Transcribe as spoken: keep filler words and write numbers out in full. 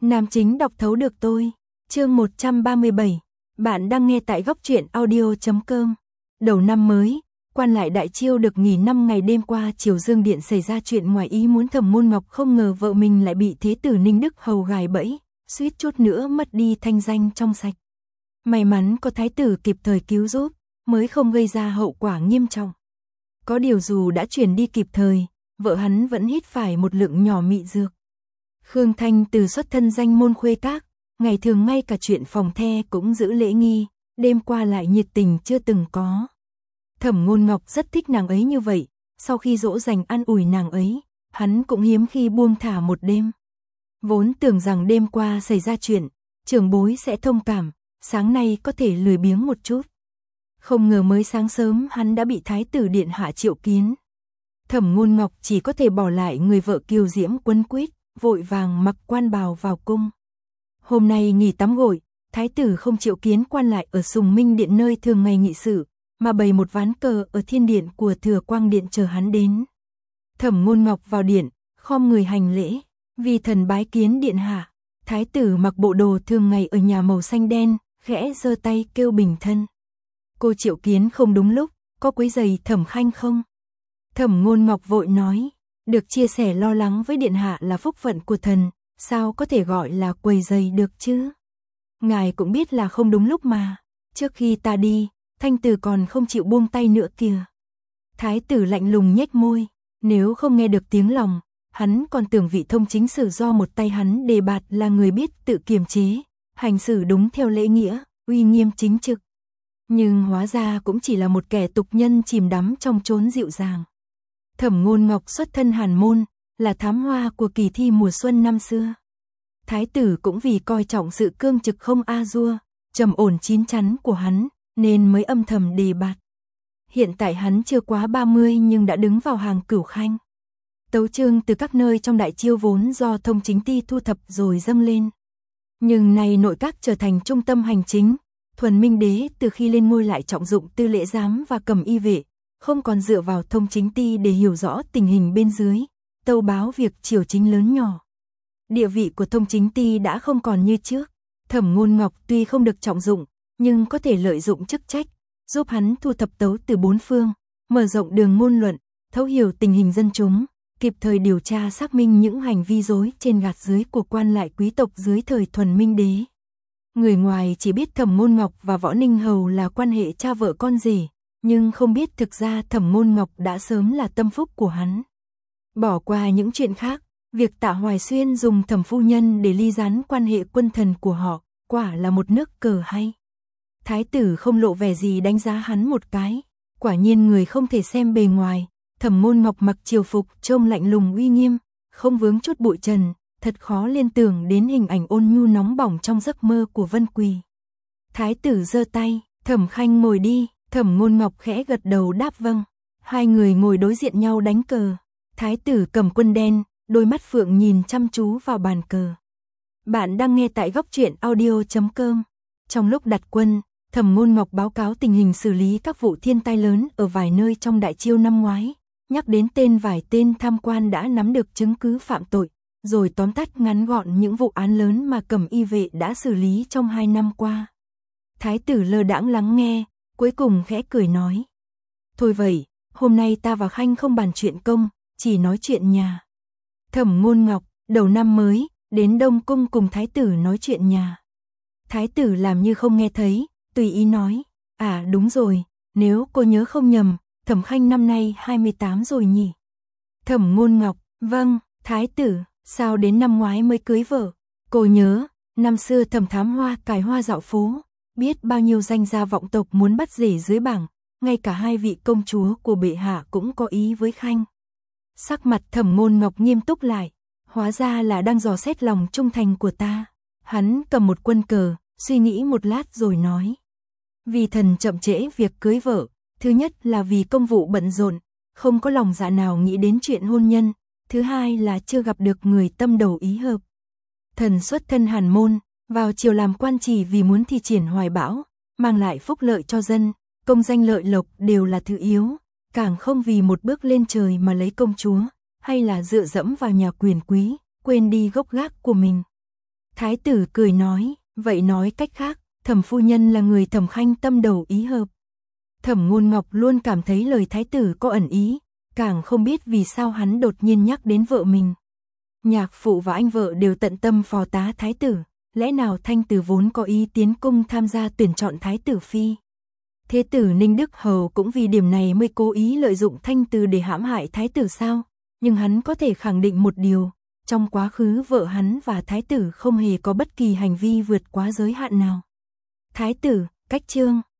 Nam chính đọc thấu được tôi. Chương một trăm ba mươi bảy. Bạn đang nghe tại góc truyện audio chấm com. Đầu năm mới, quan lại Đại Chiêu được nghỉ năm ngày. Đêm qua Triều Dương Điện xảy ra chuyện ngoài ý muốn. Thẩm Môn Ngọc không ngờ vợ mình lại bị Thế tử Ninh Đức Hầu gài bẫy, suýt chút nữa mất đi thanh danh trong sạch. May mắn có thái tử kịp thời cứu giúp, mới không gây ra hậu quả nghiêm trọng. Có điều dù đã chuyển đi kịp thời, vợ hắn vẫn hít phải một lượng nhỏ mị dược. Khương Thanh từ xuất thân danh môn khuê các, ngày thường ngay cả chuyện phòng the cũng giữ lễ nghi, đêm qua lại nhiệt tình chưa từng có. Thẩm Ngôn Ngọc rất thích nàng ấy như vậy, sau khi dỗ dành an ủi nàng ấy, hắn cũng hiếm khi buông thả một đêm. Vốn tưởng rằng đêm qua xảy ra chuyện, trưởng bối sẽ thông cảm, sáng nay có thể lười biếng một chút. Không ngờ mới sáng sớm hắn đã bị Thái tử điện hạ triệu kiến. Thẩm Ngôn Ngọc chỉ có thể bỏ lại người vợ kiều diễm quấn quýt, vội vàng mặc quan bào vào cung. Hôm nay nghỉ tắm gội, Thái tử không triệu kiến quan lại ở Sùng Minh Điện nơi thường ngày nghị sự, mà bày một ván cờ ở thiên điện của Thừa Quang Điện chờ hắn đến. Thẩm Ngôn Ngọc vào điện, khom người hành lễ, vì thần bái kiến điện hạ. Thái tử mặc bộ đồ thường ngày ở nhà màu xanh đen, khẽ giơ tay kêu bình thân. Cô triệu kiến không đúng lúc, có quấy rầy Thẩm Khanh không? Thẩm Ngôn Ngọc vội nói, được chia sẻ lo lắng với điện hạ là phúc phận của thần, sao có thể gọi là quấy rầy được chứ? Ngài cũng biết là không đúng lúc mà, trước khi ta đi, Thanh tử còn không chịu buông tay nữa kìa. Thái tử lạnh lùng nhếch môi, nếu không nghe được tiếng lòng, hắn còn tưởng vị thông chính sử do một tay hắn đề bạt là người biết tự kiềm chế, hành xử đúng theo lễ nghĩa, uy nghiêm chính trực. Nhưng hóa ra cũng chỉ là một kẻ tục nhân chìm đắm trong chốn dịu dàng. Thẩm Ngôn Ngọc xuất thân hàn môn, là thám hoa của kỳ thi mùa xuân năm xưa. Thái tử cũng vì coi trọng sự cương trực không a dua, trầm ổn chín chắn của hắn, nên mới âm thầm đề bạt. Hiện tại hắn chưa quá ba mươi nhưng đã đứng vào hàng cửu khanh. Tấu chương từ các nơi trong Đại Chiêu vốn do thông chính ty thu thập rồi dâng lên. Nhưng nay nội các trở thành trung tâm hành chính, Thuần Minh Đế từ khi lên ngôi lại trọng dụng tư lễ giám và cầm y vệ, không còn dựa vào thông chính ty để hiểu rõ tình hình bên dưới, tâu báo việc triều chính lớn nhỏ. Địa vị của thông chính ty đã không còn như trước. Thẩm Ngôn Ngọc tuy không được trọng dụng, nhưng có thể lợi dụng chức trách, giúp hắn thu thập tấu từ bốn phương, mở rộng đường ngôn luận, thấu hiểu tình hình dân chúng, kịp thời điều tra xác minh những hành vi dối trên gạt dưới của quan lại quý tộc dưới thời Thuần Minh Đế. Người ngoài chỉ biết Thẩm Ngôn Ngọc và Võ Ninh Hầu là quan hệ cha vợ con rể, nhưng không biết thực ra Thẩm Ngôn Ngọc đã sớm là tâm phúc của hắn. Bỏ qua những chuyện khác, việc Tạ Hoài Xuyên dùng Thẩm phu nhân để ly gián quan hệ quân thần của họ, quả là một nước cờ hay. Thái tử không lộ vẻ gì đánh giá hắn một cái, quả nhiên người không thể xem bề ngoài. Thẩm Ngôn Ngọc mặc triều phục trông lạnh lùng uy nghiêm, không vướng chút bụi trần, thật khó liên tưởng đến hình ảnh ôn nhu nóng bỏng trong giấc mơ của Vân Quỳ. Thái tử giơ tay, Thẩm Khanh ngồi đi. Thẩm Ngôn Ngọc khẽ gật đầu đáp vâng. Hai người ngồi đối diện nhau đánh cờ. Thái tử cầm quân đen, đôi mắt phượng nhìn chăm chú vào bàn cờ. Bạn đang nghe tại góc truyện audio chấm com. Trong lúc đặt quân, Thẩm Ngôn Ngọc báo cáo tình hình xử lý các vụ thiên tai lớn ở vài nơi trong Đại Chiêu năm ngoái, nhắc đến tên vài tên tham quan đã nắm được chứng cứ phạm tội, rồi tóm tắt ngắn gọn những vụ án lớn mà cầm y vệ đã xử lý trong hai năm qua. Thái tử lơ đãng lắng nghe, cuối cùng khẽ cười nói. Thôi vậy, hôm nay ta và Khanh không bàn chuyện công, chỉ nói chuyện nhà. Thẩm Ngôn Ngọc, đầu năm mới, đến Đông Cung cùng Thái tử nói chuyện nhà. Thái tử làm như không nghe thấy, tùy ý nói. À đúng rồi, nếu cô nhớ không nhầm, Thẩm Khanh năm nay hai mươi tám rồi nhỉ? Thẩm Ngôn Ngọc, vâng. Thái tử, sao đến năm ngoái mới cưới vợ? Cô nhớ, năm xưa Thẩm Thám Hoa cài hoa dạo phố, biết bao nhiêu danh gia vọng tộc muốn bắt rể dưới bảng, ngay cả hai vị công chúa của bệ hạ cũng có ý với Khanh. Sắc mặt Thẩm Ngôn Ngọc nghiêm túc lại, hóa ra là đang dò xét lòng trung thành của ta. Hắn cầm một quân cờ, suy nghĩ một lát rồi nói. Vì thần chậm trễ việc cưới vợ, thứ nhất là vì công vụ bận rộn, không có lòng dạ nào nghĩ đến chuyện hôn nhân, thứ hai là chưa gặp được người tâm đầu ý hợp. Thần xuất thân hàn môn, vào triều làm quan chỉ vì muốn thi triển hoài bão, mang lại phúc lợi cho dân, công danh lợi lộc đều là thứ yếu, càng không vì một bước lên trời mà lấy công chúa, hay là dựa dẫm vào nhà quyền quý, quên đi gốc gác của mình. Thái tử cười nói, vậy nói cách khác, Thẩm phu nhân là người Thẩm Khanh tâm đầu ý hợp. Thẩm Ngôn Ngọc luôn cảm thấy lời thái tử có ẩn ý, càng không biết vì sao hắn đột nhiên nhắc đến vợ mình. Nhạc phụ và anh vợ đều tận tâm phò tá thái tử, lẽ nào Thanh Từ vốn có ý tiến cung tham gia tuyển chọn thái tử phi. Thế tử Ninh Đức Hầu cũng vì điểm này mới cố ý lợi dụng Thanh Từ để hãm hại thái tử sao? Nhưng hắn có thể khẳng định một điều, trong quá khứ vợ hắn và thái tử không hề có bất kỳ hành vi vượt quá giới hạn nào. Thái tử, cách chương